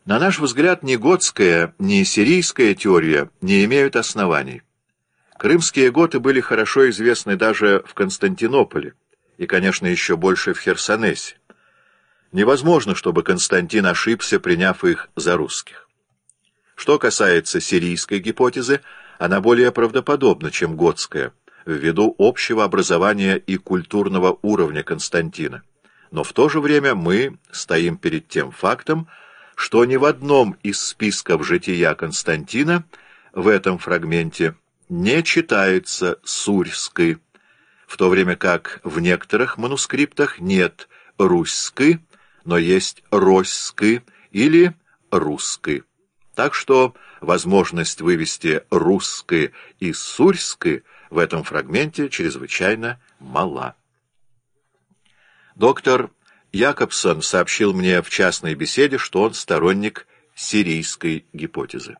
На наш взгляд, ни готская, ни сирийская теория не имеют оснований. Крымские готы были хорошо известны даже в Константинополе и, конечно, еще больше в Херсонесе. Невозможно, чтобы Константин ошибся, приняв их за русских. Что касается сирийской гипотезы, она более правдоподобна, чем готская, ввиду общего образования и культурного уровня Константина. Но в то же время мы стоим перед тем фактом, что ни в одном из списков жития Константина в этом фрагменте не читается Сурьской, в то время как в некоторых манускриптах нет Руськы, но есть Роськы или Русской. Так что возможность вывести Русской и Сурьской в этом фрагменте чрезвычайно мала. Доктор Якобсон сообщил мне в частной беседе, что он сторонник сирийской гипотезы.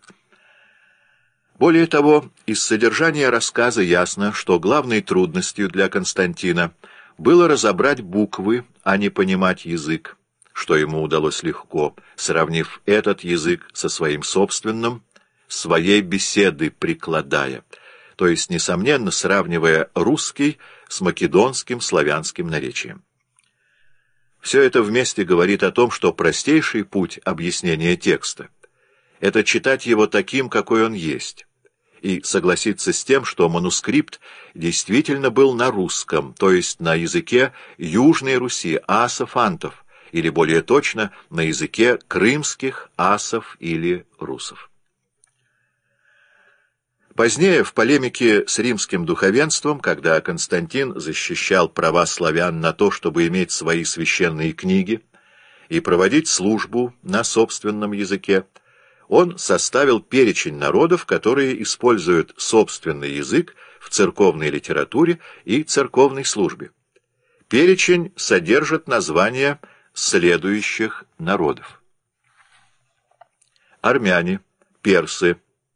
Более того, из содержания рассказа ясно, что главной трудностью для Константина было разобрать буквы, а не понимать язык, что ему удалось легко, сравнив этот язык со своим собственным, своей беседы прикладая, то есть, несомненно, сравнивая русский с македонским славянским наречием. Все это вместе говорит о том, что простейший путь объяснения текста — это читать его таким, какой он есть, и согласиться с тем, что манускрипт действительно был на русском, то есть на языке Южной Руси, асов-антов, или более точно, на языке крымских асов или русов. Позднее, в полемике с римским духовенством, когда Константин защищал права славян на то, чтобы иметь свои священные книги и проводить службу на собственном языке, он составил перечень народов, которые используют собственный язык в церковной литературе и церковной службе. Перечень содержит названия следующих народов: армяне, персы,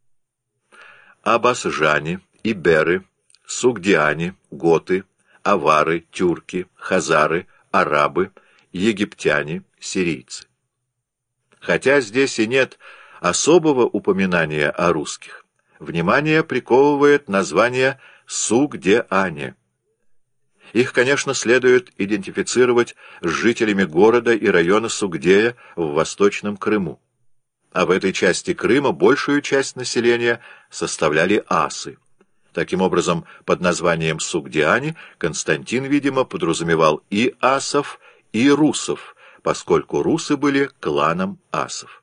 абасжане, иберы, сугдиане, готы, авары, тюрки, хазары, арабы, египтяне, сирийцы. Хотя здесь и нет особого упоминания о русских, внимание приковывает название сугдиане. Их, конечно, следует идентифицировать с жителями города и района Сугдея в Восточном Крыму. А в этой части Крыма большую часть населения составляли асы. Таким образом, под названием сугдиане Константин, видимо, подразумевал и асов, и русов, поскольку русы были кланом асов.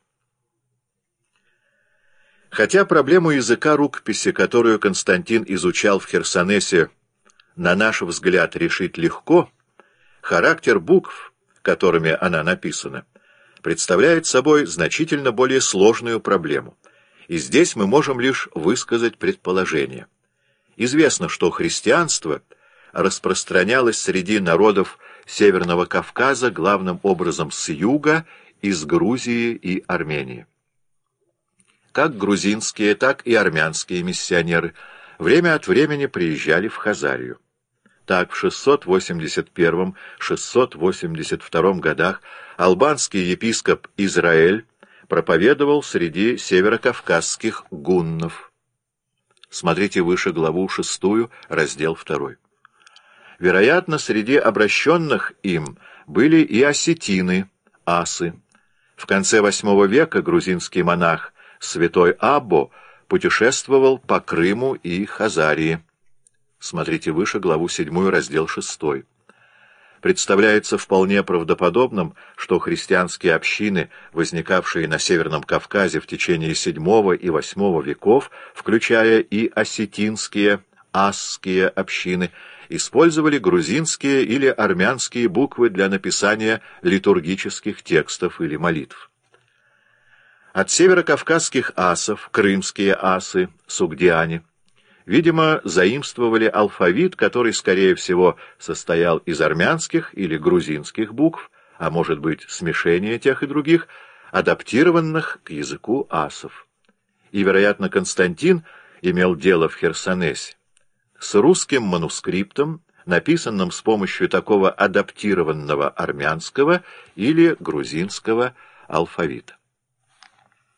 Хотя проблему языка рукописи, которую Константин изучал в Херсонесе, на наш взгляд решить легко, характер букв, которыми она написана, представляет собой значительно более сложную проблему, и здесь мы можем лишь высказать предположение. Известно, что христианство распространялось среди народов Северного Кавказа главным образом с юга, из Грузии и Армении. Как грузинские, так и армянские миссионеры время от времени приезжали в Хазарию. Так, в 681-682 годах албанский епископ Израиль проповедовал среди северокавказских гуннов. Смотрите выше главу 6, раздел 2. Вероятно, среди обращенных им были и осетины, асы. В конце VIII века грузинский монах святой Аббо путешествовал по Крыму и Хазарии. Смотрите выше главу 7, раздел 6. Представляется вполне правдоподобным, что христианские общины, возникавшие на Северном Кавказе в течение VII и VIII веков, включая и осетинские, асские общины, использовали грузинские или армянские буквы для написания литургических текстов или молитв. От северокавказских асов, крымские асы, сугдиане, видимо, заимствовали алфавит, который, скорее всего, состоял из армянских или грузинских букв, а может быть, смешение тех и других, адаптированных к языку асов. И, вероятно, Константин имел дело в Херсонесе с русским манускриптом, написанным с помощью такого адаптированного армянского или грузинского алфавита.